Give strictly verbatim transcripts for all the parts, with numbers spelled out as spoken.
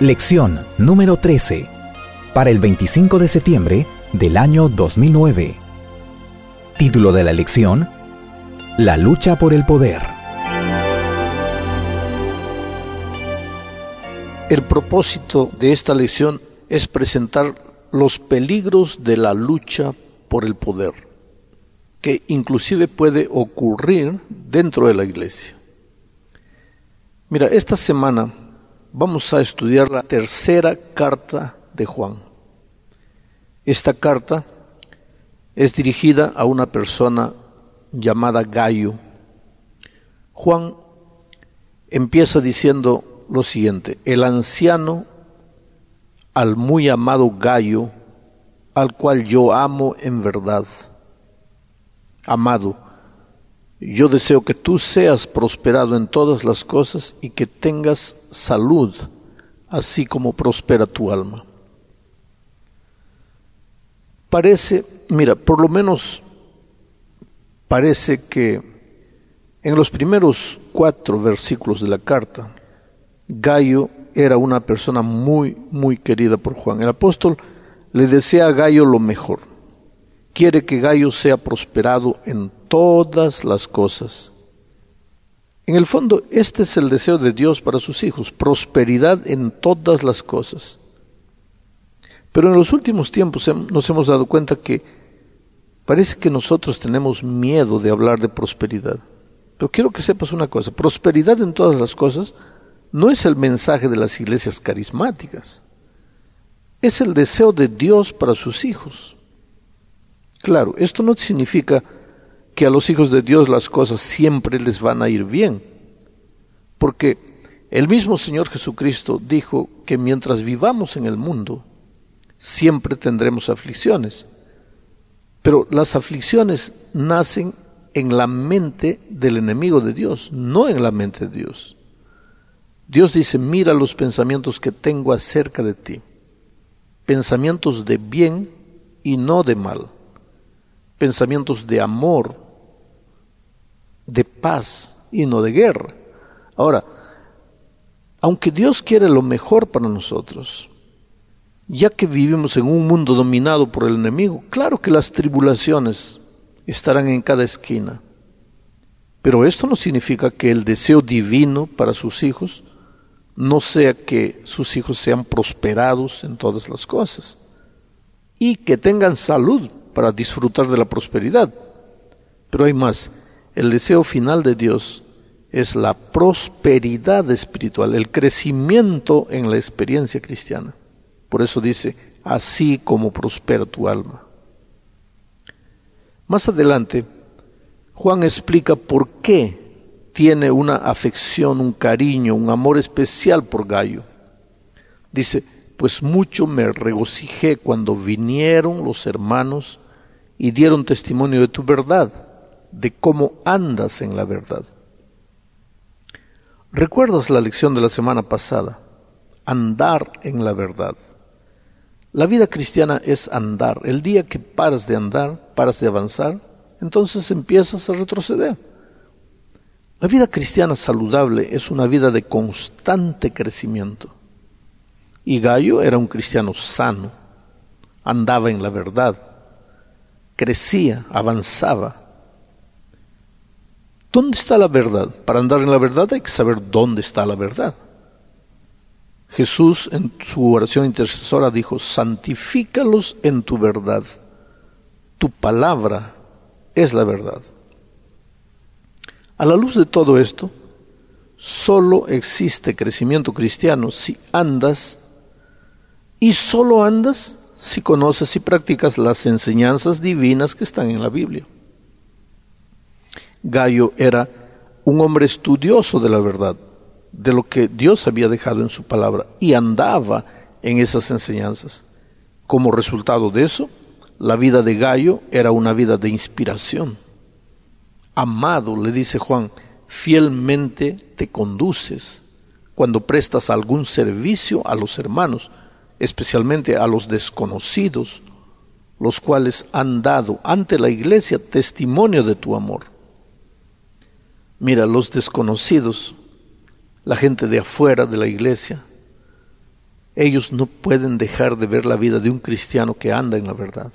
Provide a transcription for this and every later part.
Lección número trece, para el veinticinco de septiembre del año dos mil nueve. Título de la lección: La lucha por el poder. El propósito de esta lección es presentar los peligros de la lucha por el poder, que inclusive puede ocurrir dentro de la iglesia. Mira, esta semana vamos a estudiar la tercera carta de Juan. Esta carta es dirigida a una persona llamada Gayo. Juan empieza diciendo lo siguiente: el anciano al muy amado Gayo, al cual yo amo en verdad. Amado, yo deseo que tú seas prosperado en todas las cosas y que tengas salud, así como prospera tu alma. Parece, mira, por lo menos parece que en los primeros cuatro versículos de la carta, Gayo era una persona muy, muy querida por Juan. El apóstol le desea a Gayo lo mejor. Quiere que Gayo sea prosperado en todas las cosas. En el fondo, este es el deseo de Dios para sus hijos: prosperidad en todas las cosas. Pero en los últimos tiempos nos hemos dado cuenta que parece que nosotros tenemos miedo de hablar de prosperidad. Pero quiero que sepas una cosa: prosperidad en todas las cosas no es el mensaje de las iglesias carismáticas. Es el deseo de Dios para sus hijos. Claro, esto no significa que a los hijos de Dios las cosas siempre les van a ir bien, porque el mismo Señor Jesucristo dijo que mientras vivamos en el mundo, siempre tendremos aflicciones, pero las aflicciones nacen en la mente del enemigo de Dios, no en la mente de Dios. Dios dice: mira los pensamientos que tengo acerca de ti, pensamientos de bien y no de mal, pensamientos de amor, de paz y no de guerra. Ahora, aunque Dios quiere lo mejor para nosotros, ya que vivimos en un mundo dominado por el enemigo, claro que las tribulaciones estarán en cada esquina, pero esto no significa que el deseo divino para sus hijos no sea que sus hijos sean prosperados en todas las cosas y que tengan salud para disfrutar de la prosperidad. Pero hay más: el deseo final de Dios es la prosperidad espiritual, el crecimiento en la experiencia cristiana. Por eso dice: así como prospera tu alma. Más adelante, Juan explica por qué tiene una afección, un cariño, un amor especial por Gayo. Dice: pues mucho me regocijé cuando vinieron los hermanos y dieron testimonio de tu verdad, de cómo andas en la verdad. ¿Recuerdas la lección de la semana pasada? Andar en la verdad. La vida cristiana es andar. El día que paras de andar, paras de avanzar, entonces empiezas a retroceder. La vida cristiana saludable es una vida de constante crecimiento. Y Gayo era un cristiano sano, andaba en la verdad, crecía, avanzaba. ¿Dónde está la verdad? Para andar en la verdad hay que saber dónde está la verdad. Jesús en su oración intercesora dijo: santifícalos en tu verdad, tu palabra es la verdad. A la luz de todo esto, solo existe crecimiento cristiano si andas, y solo andas si conoces y practicas las enseñanzas divinas que están en la Biblia. Gayo era un hombre estudioso de la verdad, de lo que Dios había dejado en su palabra, y andaba en esas enseñanzas. Como resultado de eso, la vida de Gayo era una vida de inspiración. Amado, le dice Juan, fielmente te conduces cuando prestas algún servicio a los hermanos, especialmente a los desconocidos, los cuales han dado ante la iglesia testimonio de tu amor. Mira, los desconocidos, la gente de afuera de la iglesia, ellos no pueden dejar de ver la vida de un cristiano que anda en la verdad.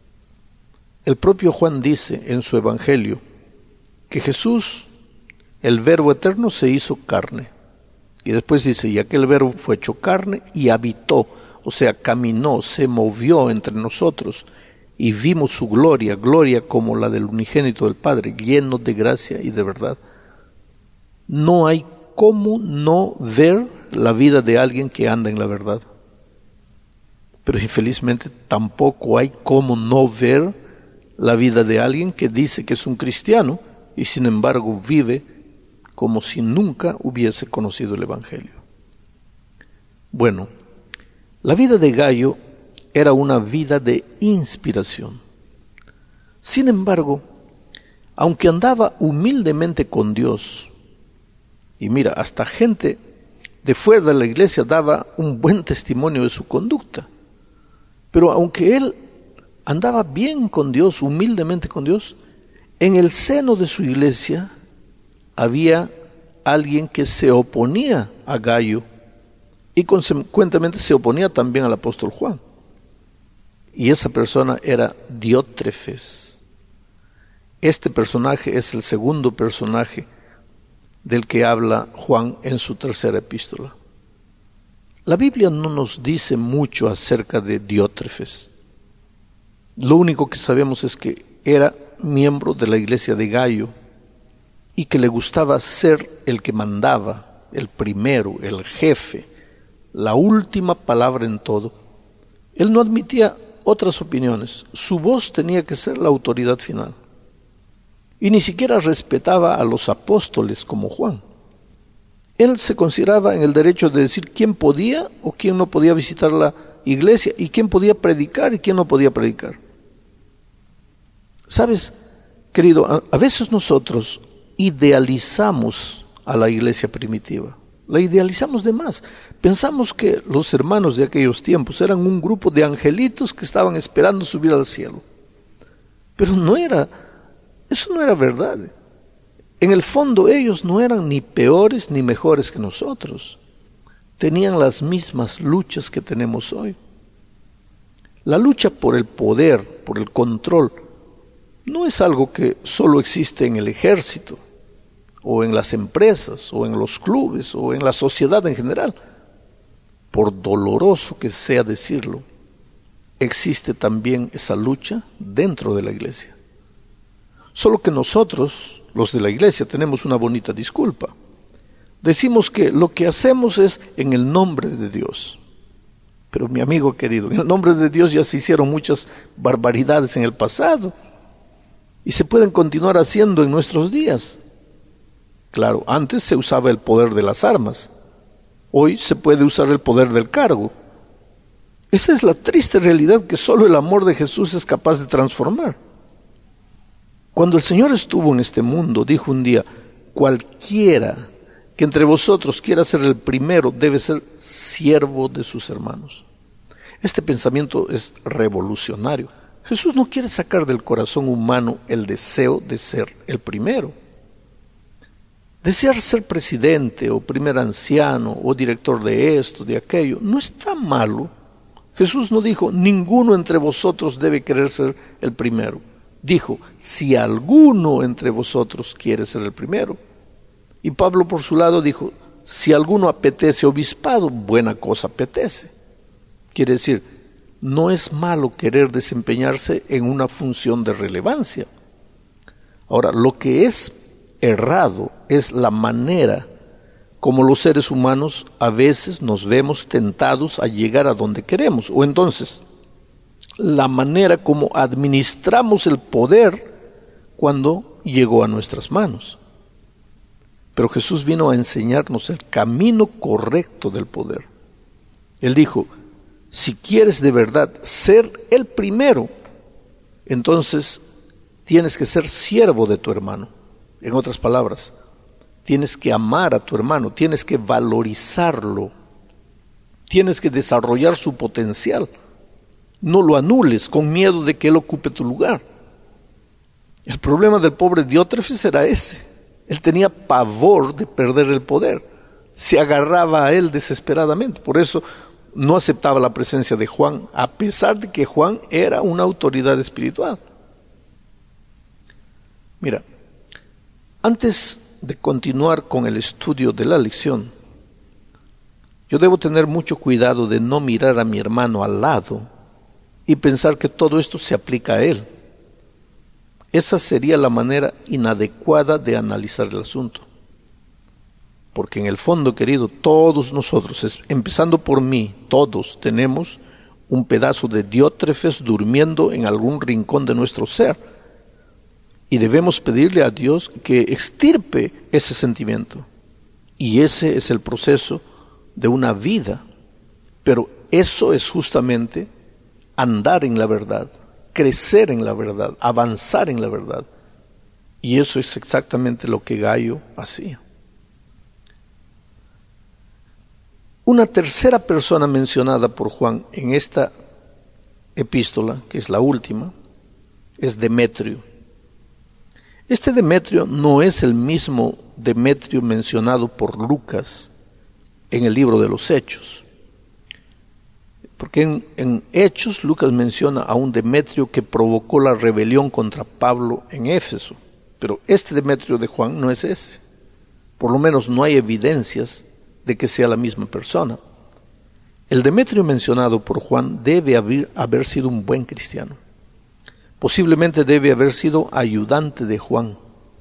El propio Juan dice en su Evangelio que Jesús, el Verbo eterno, se hizo carne. Y después dice, y aquel Verbo fue hecho carne y habitó, o sea, caminó, se movió entre nosotros, y vimos su gloria, gloria como la del unigénito del Padre, lleno de gracia y de verdad. No hay cómo no ver la vida de alguien que anda en la verdad. Pero infelizmente tampoco hay cómo no ver la vida de alguien que dice que es un cristiano y sin embargo vive como si nunca hubiese conocido el Evangelio. Bueno, la vida de Gayo era una vida de inspiración. Sin embargo, aunque andaba humildemente con Dios, y mira, hasta gente de fuera de la iglesia daba un buen testimonio de su conducta, pero aunque él andaba bien con Dios, humildemente con Dios, en el seno de su iglesia había alguien que se oponía a Gayo y consecuentemente se oponía también al apóstol Juan. Y esa persona era Diótrefes. Este personaje es el segundo personaje del que habla Juan en su tercera epístola. La Biblia no nos dice mucho acerca de Diótrefes. Lo único que sabemos es que era miembro de la iglesia de Gayo y que le gustaba ser el que mandaba, el primero, el jefe, la última palabra en todo. Él no admitía otras opiniones, su voz tenía que ser la autoridad final. Y ni siquiera respetaba a los apóstoles como Juan. Él se consideraba en el derecho de decir quién podía o quién no podía visitar la iglesia y quién podía predicar y quién no podía predicar. ¿Sabes, querido? A, a veces nosotros idealizamos a la iglesia primitiva. La idealizamos de más. Pensamos que los hermanos de aquellos tiempos eran un grupo de angelitos que estaban esperando subir al cielo. Pero no era, eso no era verdad. En el fondo ellos no eran ni peores ni mejores que nosotros. Tenían las mismas luchas que tenemos hoy. La lucha por el poder, por el control, no es algo que solo existe en el ejército, o en las empresas, o en los clubes, o en la sociedad en general. Por doloroso que sea decirlo, existe también esa lucha dentro de la iglesia. Solo que nosotros, los de la iglesia, tenemos una bonita disculpa. Decimos que lo que hacemos es en el nombre de Dios. Pero mi amigo querido, en el nombre de Dios ya se hicieron muchas barbaridades en el pasado y se pueden continuar haciendo en nuestros días. Claro, antes se usaba el poder de las armas, hoy se puede usar el poder del cargo. Esa es la triste realidad que solo el amor de Jesús es capaz de transformar. Cuando el Señor estuvo en este mundo, dijo un día, cualquiera que entre vosotros quiera ser el primero debe ser siervo de sus hermanos. Este pensamiento es revolucionario. Jesús no quiere sacar del corazón humano el deseo de ser el primero. Desear ser presidente o primer anciano o director de esto, de aquello, no está malo. Jesús no dijo, ninguno entre vosotros debe querer ser el primero. Dijo, si alguno entre vosotros quiere ser el primero. Y Pablo por su lado dijo, si alguno apetece obispado, buena cosa apetece. Quiere decir, no es malo querer desempeñarse en una función de relevancia. Ahora, lo que es errado es la manera como los seres humanos a veces nos vemos tentados a llegar a donde queremos, o entonces la manera como administramos el poder cuando llegó a nuestras manos. Pero Jesús vino a enseñarnos el camino correcto del poder. Él dijo, si quieres de verdad ser el primero, entonces tienes que ser siervo de tu hermano. En otras palabras, tienes que amar a tu hermano, tienes que valorizarlo, tienes que desarrollar su potencial. No lo anules con miedo de que él ocupe tu lugar. El problema del pobre Diótrefes era ese. Él tenía pavor de perder el poder. Se agarraba a él desesperadamente. Por eso no aceptaba la presencia de Juan, a pesar de que Juan era una autoridad espiritual. Mira, antes de continuar con el estudio de la lección, yo debo tener mucho cuidado de no mirar a mi hermano al lado y pensar que todo esto se aplica a él. Esa sería la manera inadecuada de analizar el asunto. Porque en el fondo, querido, todos nosotros, empezando por mí, todos tenemos un pedazo de Diótrefes durmiendo en algún rincón de nuestro ser. Y debemos pedirle a Dios que extirpe ese sentimiento. Y ese es el proceso de una vida. Pero eso es justamente andar en la verdad, crecer en la verdad, avanzar en la verdad. Y eso es exactamente lo que Gayo hacía. Una tercera persona mencionada por Juan en esta epístola, que es la última, es Demetrio. Este Demetrio no es el mismo Demetrio mencionado por Lucas en el libro de los Hechos. Porque en, en Hechos Lucas menciona a un Demetrio que provocó la rebelión contra Pablo en Éfeso. Pero este Demetrio de Juan no es ese. Por lo menos no hay evidencias de que sea la misma persona. El Demetrio mencionado por Juan debe haber, haber sido un buen cristiano. Posiblemente debe haber sido ayudante de Juan.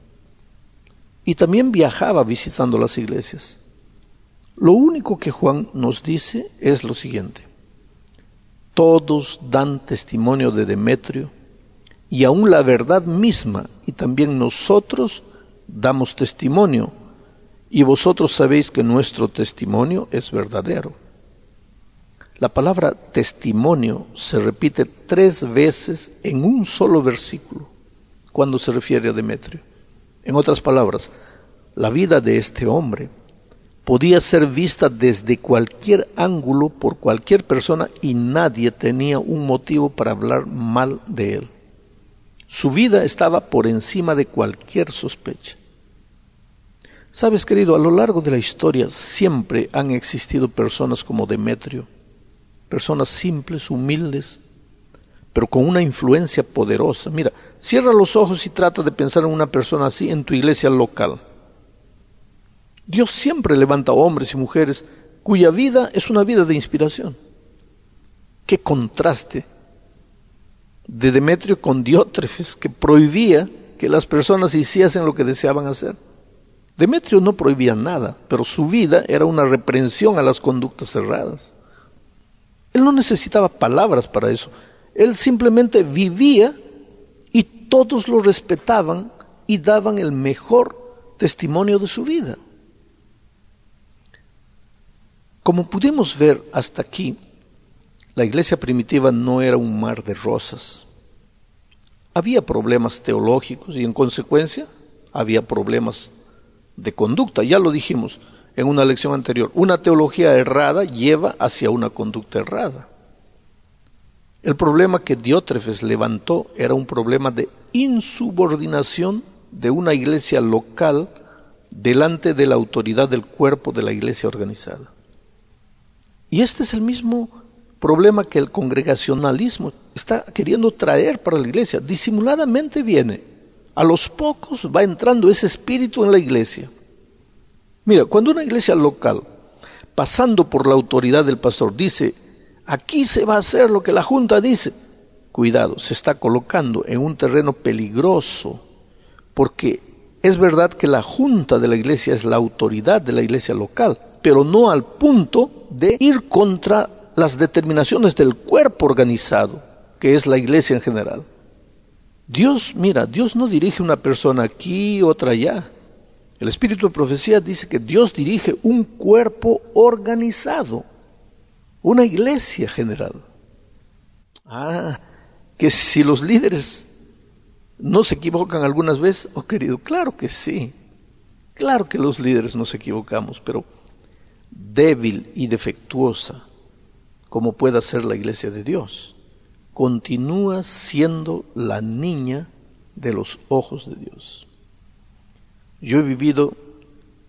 Y también viajaba visitando las iglesias. Lo único que Juan nos dice es lo siguiente: todos dan testimonio de Demetrio, y aún la verdad misma, y también nosotros damos testimonio, y vosotros sabéis que nuestro testimonio es verdadero. La palabra testimonio se repite tres veces en un solo versículo cuando se refiere a Demetrio. En otras palabras, la vida de este hombre podía ser vista desde cualquier ángulo por cualquier persona y nadie tenía un motivo para hablar mal de él. Su vida estaba por encima de cualquier sospecha. Sabes, querido, a lo largo de la historia siempre han existido personas como Demetrio, personas simples, humildes, pero con una influencia poderosa. Mira, cierra los ojos y trata de pensar en una persona así en tu iglesia local. Dios siempre levanta hombres y mujeres cuya vida es una vida de inspiración. Qué contraste de Demetrio con Diótrefes, que prohibía que las personas hiciesen lo que deseaban hacer. Demetrio no prohibía nada, pero su vida era una reprensión a las conductas erradas. Él no necesitaba palabras para eso. Él simplemente vivía y todos lo respetaban y daban el mejor testimonio de su vida. Como pudimos ver hasta aquí, la iglesia primitiva no era un mar de rosas. Había problemas teológicos y en consecuencia había problemas de conducta. Ya lo dijimos en una lección anterior. Una teología errada lleva hacia una conducta errada. El problema que Diótrefes levantó era un problema de insubordinación de una iglesia local delante de la autoridad del cuerpo de la iglesia organizada. Y este es el mismo problema que el congregacionalismo está queriendo traer para la iglesia. Disimuladamente viene. A los pocos va entrando ese espíritu en la iglesia. Mira, cuando una iglesia local, pasando por la autoridad del pastor, dice, aquí se va a hacer lo que la junta dice, cuidado, se está colocando en un terreno peligroso, porque es verdad que la junta de la iglesia es la autoridad de la iglesia local, pero no al punto de ir contra las determinaciones del cuerpo organizado, que es la iglesia en general. Dios, mira, Dios no dirige una persona aquí, otra allá. El espíritu de profecía dice que Dios dirige un cuerpo organizado, una iglesia general. Ah, que si los líderes no se equivocan algunas veces, oh querido, claro que sí, claro que los líderes nos equivocamos, pero débil y defectuosa como pueda ser la iglesia de Dios, continúa siendo la niña de los ojos de Dios. Yo he vivido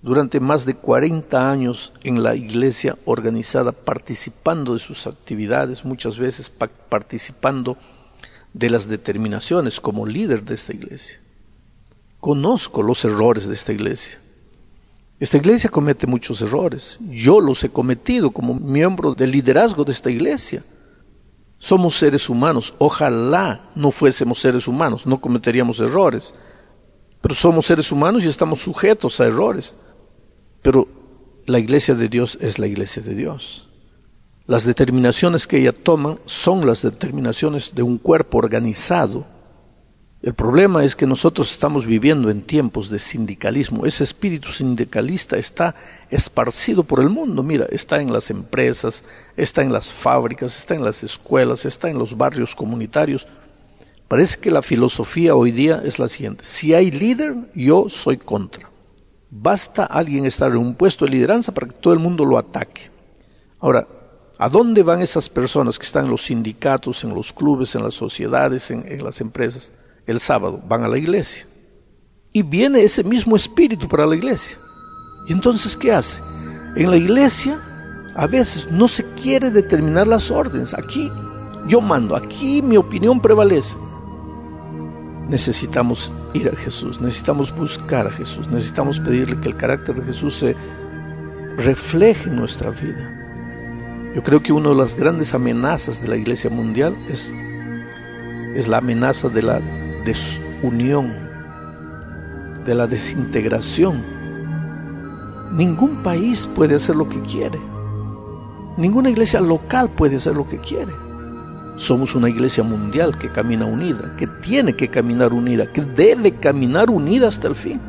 durante más de cuarenta años en la iglesia organizada, participando de sus actividades, muchas veces pa- participando de las determinaciones como líder de esta iglesia. Conozco los errores de esta iglesia. Esta iglesia comete muchos errores. Yo los he cometido como miembro del liderazgo de esta iglesia. Somos seres humanos. Ojalá no fuésemos seres humanos, no cometeríamos errores. Pero somos seres humanos y estamos sujetos a errores. Pero la iglesia de Dios es la iglesia de Dios. Las determinaciones que ella toma son las determinaciones de un cuerpo organizado. El problema es que nosotros estamos viviendo en tiempos de sindicalismo. Ese espíritu sindicalista está esparcido por el mundo. Mira, está en las empresas, está en las fábricas, está en las escuelas, está en los barrios comunitarios. Parece que la filosofía hoy día es la siguiente: si hay líder, yo soy contra. Basta alguien estar en un puesto de lideranza para que todo el mundo lo ataque. Ahora, ¿a dónde van esas personas que están en los sindicatos, en los clubes, en las sociedades, en, en las empresas? El sábado van a la iglesia. Y viene ese mismo espíritu para la iglesia. ¿Y entonces qué hace? En la iglesia a veces no se quiere determinar las órdenes. Aquí yo mando, aquí mi opinión prevalece. Necesitamos ir a Jesús, necesitamos buscar a Jesús, necesitamos pedirle que el carácter de Jesús se refleje en nuestra vida. Yo creo que una de las grandes amenazas de la iglesia mundial es, es la amenaza de la desunión, de la desintegración. Ningún país puede hacer lo que quiere, ninguna iglesia local puede hacer lo que quiere. Somos una iglesia mundial que camina unida, que tiene que caminar unida, que debe caminar unida hasta el fin.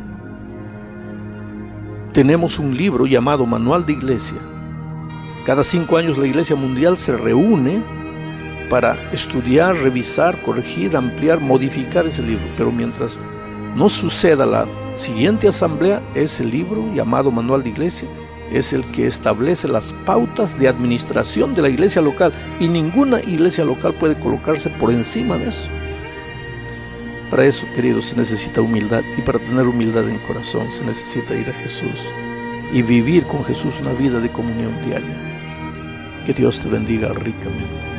Tenemos un libro llamado Manual de Iglesia. Cada cinco años la Iglesia Mundial se reúne para estudiar, revisar, corregir, ampliar, modificar ese libro. Pero mientras no suceda la siguiente asamblea, ese libro llamado Manual de Iglesia es el que establece las pautas de administración de la iglesia local, y ninguna iglesia local puede colocarse por encima de eso. Para eso, queridos, se necesita humildad, y para tener humildad en el corazón se necesita ir a Jesús y vivir con Jesús una vida de comunión diaria. Que Dios te bendiga ricamente.